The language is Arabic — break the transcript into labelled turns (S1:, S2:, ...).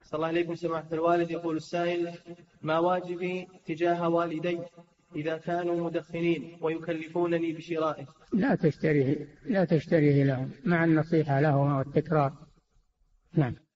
S1: صلى الله عليكم سماحة الوالد. يقول السائل: ما واجبي تجاه والدي إذا كانوا مدخنين ويكلفونني بشرائه؟
S2: لا تشتريه لهم مع النصيحة لهم والتكرار. نعم.